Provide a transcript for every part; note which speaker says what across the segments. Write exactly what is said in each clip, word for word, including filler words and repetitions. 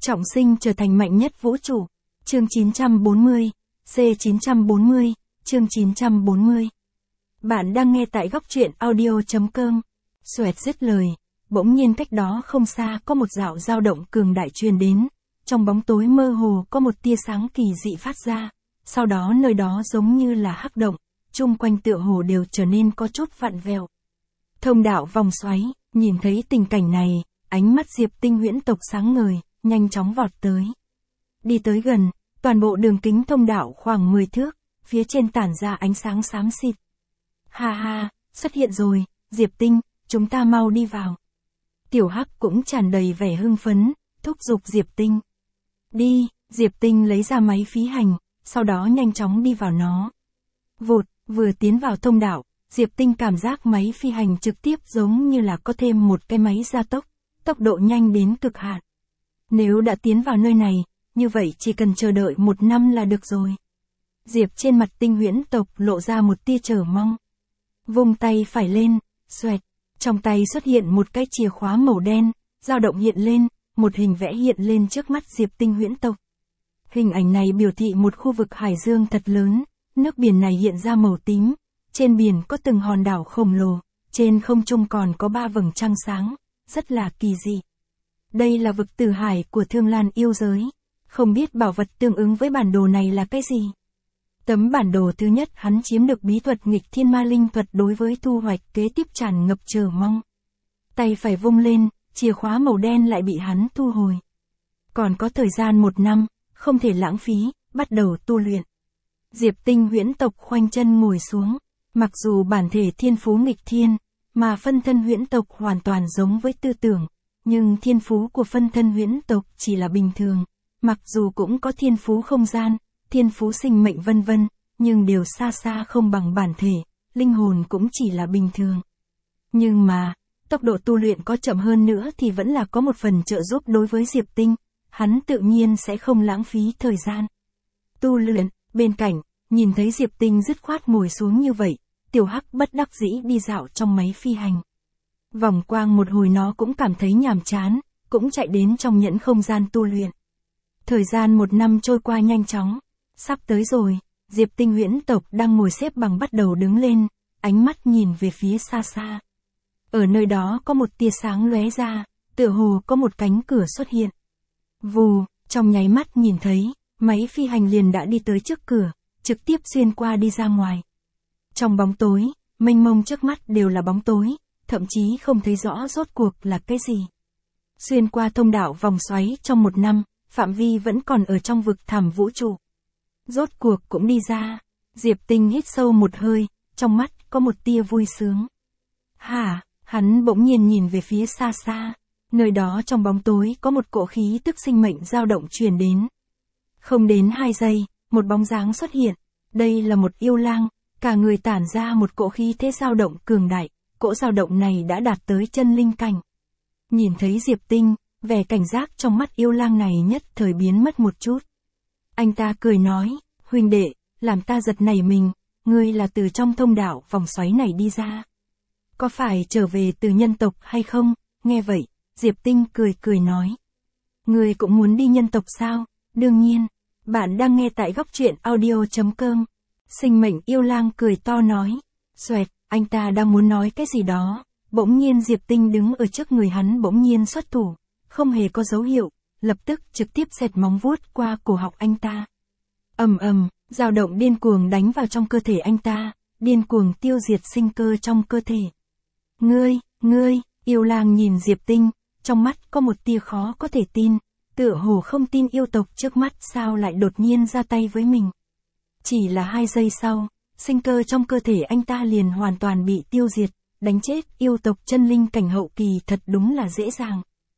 Speaker 1: Trọng sinh trở thành mạnh nhất vũ trụ. Chương chín trăm bốn mươi, C chín trăm bốn mươi, chương chín trăm bốn mươi. Bạn đang nghe tại góc truyện audio chấm com. Xoẹt dứt lời, bỗng nhiên cách đó không xa có một dạo dao động cường đại truyền đến, trong bóng tối mơ hồ có một tia sáng kỳ dị phát ra, sau đó nơi đó giống như là hắc động, chung quanh tựa hồ đều trở nên có chút vặn vẹo. Thông đạo vòng xoáy, nhìn thấy tình cảnh này, ánh mắt Diệp Tinh huyễn tộc sáng ngời, nhanh chóng vọt tới. Đi tới gần, toàn bộ đường kính thông đạo khoảng mười thước, phía trên tản ra ánh sáng xám xịt. Ha ha, xuất hiện rồi, Diệp Tinh, chúng ta mau đi vào. Tiểu Hắc cũng tràn đầy vẻ hưng phấn, thúc giục Diệp Tinh. Đi, Diệp Tinh lấy ra máy phi hành, sau đó nhanh chóng đi vào nó. Vụt, vừa tiến vào thông đạo, Diệp Tinh cảm giác máy phi hành trực tiếp giống như là có thêm một cái máy gia tốc, tốc độ nhanh đến cực hạn. Nếu đã tiến vào nơi này, như vậy chỉ cần chờ đợi một năm là được rồi. Diệp trên mặt Tinh huyễn tộc lộ ra một tia chờ mong. Vung tay phải lên, xoẹt, trong tay xuất hiện một cái chìa khóa màu đen, dao động hiện lên, một hình vẽ hiện lên trước mắt Diệp Tinh huyễn tộc. Hình ảnh này biểu thị một khu vực hải dương thật lớn, nước biển này hiện ra màu tím, trên biển có từng hòn đảo khổng lồ, trên không trung còn có ba vầng trăng sáng, rất là kỳ dị. Đây là vực tử hải của Thương Lan yêu giới, không biết bảo vật tương ứng với bản đồ này là cái gì. Tấm bản đồ thứ nhất hắn chiếm được bí thuật nghịch thiên ma linh thuật đối với thu hoạch kế tiếp tràn ngập chờ mong. Tay phải vung lên, chìa khóa màu đen lại bị hắn thu hồi. Còn có thời gian một năm, không thể lãng phí, bắt đầu tu luyện. Diệp Tinh huyễn tộc khoanh chân ngồi xuống, mặc dù bản thể thiên phú nghịch thiên, mà phân thân huyễn tộc hoàn toàn giống với tư tưởng, nhưng thiên phú của phân thân huyễn tộc chỉ là bình thường, mặc dù cũng có thiên phú không gian, thiên phú sinh mệnh vân vân, nhưng đều xa xa không bằng bản thể, linh hồn cũng chỉ là bình thường. Nhưng mà, tốc độ tu luyện có chậm hơn nữa thì vẫn là có một phần trợ giúp đối với Diệp Tinh, hắn tự nhiên sẽ không lãng phí thời gian. Tu luyện, bên cạnh, nhìn thấy Diệp Tinh dứt khoát ngồi xuống như vậy, Tiểu Hắc bất đắc dĩ đi dạo trong máy phi hành. Vòng quang một hồi nó cũng cảm thấy nhàm chán, cũng chạy đến trong nhẫn không gian tu luyện. Thời gian một năm trôi qua nhanh chóng, sắp tới rồi, Diệp Tinh huyễn tộc đang ngồi xếp bằng bắt đầu đứng lên, ánh mắt nhìn về phía xa xa. Ở nơi đó có một tia sáng lóe ra, tựa hồ có một cánh cửa xuất hiện. Vù, trong nháy mắt nhìn thấy, máy phi hành liền đã đi tới trước cửa, trực tiếp xuyên qua đi ra ngoài. Trong bóng tối, mênh mông trước mắt đều là bóng tối, thậm chí không thấy rõ rốt cuộc là cái gì. Xuyên qua thông đạo vòng xoáy trong một năm, phạm vi vẫn còn ở trong vực thẳm vũ trụ. Rốt cuộc cũng đi ra, Diệp Tinh hít sâu một hơi, trong mắt có một tia vui sướng. Hả, hắn bỗng nhiên nhìn về phía xa xa, nơi đó trong bóng tối có một cỗ khí tức sinh mệnh dao động truyền đến. Không đến hai giây, một bóng dáng xuất hiện, đây là một yêu lang, cả người tản ra một cỗ khí thế dao động cường đại, cỗ dao động này đã đạt tới chân linh cảnh. Nhìn thấy Diệp Tinh, vẻ cảnh giác trong mắt yêu lang này nhất thời biến mất một chút. Anh ta cười nói, huynh đệ, làm ta giật nảy mình, ngươi là từ trong thông đạo vòng xoáy này đi ra. Có phải trở về từ nhân tộc hay không? Nghe vậy, Diệp Tinh cười cười nói. Ngươi cũng muốn đi nhân tộc sao? Đương nhiên, bạn đang nghe tại góc truyện audio chấm com. Sinh mệnh yêu lang cười to nói. Xoẹt, anh ta đang muốn nói cái gì đó, bỗng nhiên Diệp Tinh đứng ở trước người hắn bỗng nhiên xuất thủ, không hề có dấu hiệu, lập tức trực tiếp xẹt móng vuốt qua cổ họng anh ta. Ầm ầm, dao động điên cuồng đánh vào trong cơ thể anh ta, điên cuồng tiêu diệt sinh cơ trong cơ thể. Ngươi, ngươi, yêu lang nhìn Diệp Tinh, trong mắt có một tia khó có thể tin, tựa hồ không tin yêu tộc trước mắt sao lại đột nhiên ra tay với mình. Chỉ là hai giây sau, sinh cơ trong cơ thể anh ta liền hoàn toàn bị tiêu diệt, đánh chết yêu tộc chân linh cảnh hậu kỳ thật đúng là dễ dàng.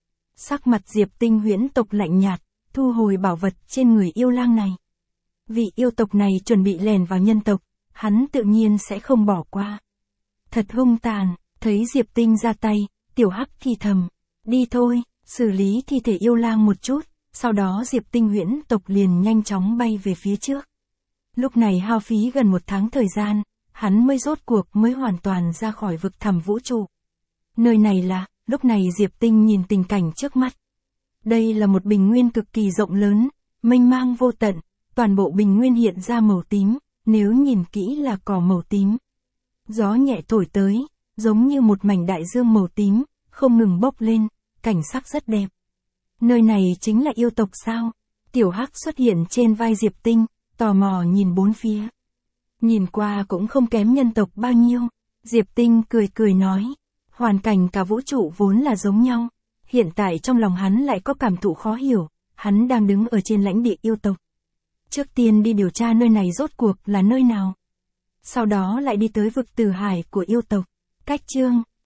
Speaker 1: Sắc mặt Diệp Tinh huyễn tộc lạnh nhạt, thu hồi bảo vật trên người yêu lang này. Vị yêu tộc này chuẩn bị lèn vào nhân tộc, hắn tự nhiên sẽ không bỏ qua. Thật hung tàn, thấy Diệp Tinh ra tay, Tiểu Hắc thì thầm, đi thôi, xử lý thi thể yêu lang một chút, sau đó Diệp Tinh huyễn tộc liền nhanh chóng bay về phía trước. Lúc này hao phí gần một tháng thời gian, hắn mới rốt cuộc mới hoàn toàn ra khỏi vực thẳm vũ trụ. Nơi này là, lúc này Diệp Tinh nhìn tình cảnh trước mắt. Đây là một bình nguyên cực kỳ rộng lớn, mênh mang vô tận, toàn bộ bình nguyên hiện ra màu tím, nếu nhìn kỹ là cỏ màu tím. Gió nhẹ thổi tới, giống như một mảnh đại dương màu tím, không ngừng bốc lên, cảnh sắc rất đẹp. Nơi này chính là yêu tộc sao? Tiểu Hắc xuất hiện trên vai Diệp Tinh, tò mò nhìn bốn phía. Nhìn qua cũng không kém nhân tộc bao nhiêu. Diệp Tinh cười cười nói, hoàn cảnh cả vũ trụ vốn là giống nhau. Hiện tại trong lòng hắn lại có cảm thụ khó hiểu, hắn đang đứng ở trên lãnh địa yêu tộc. Trước tiên đi điều tra nơi này rốt cuộc là nơi nào. Sau đó lại đi tới vực Tử Hải của yêu tộc. Cách chương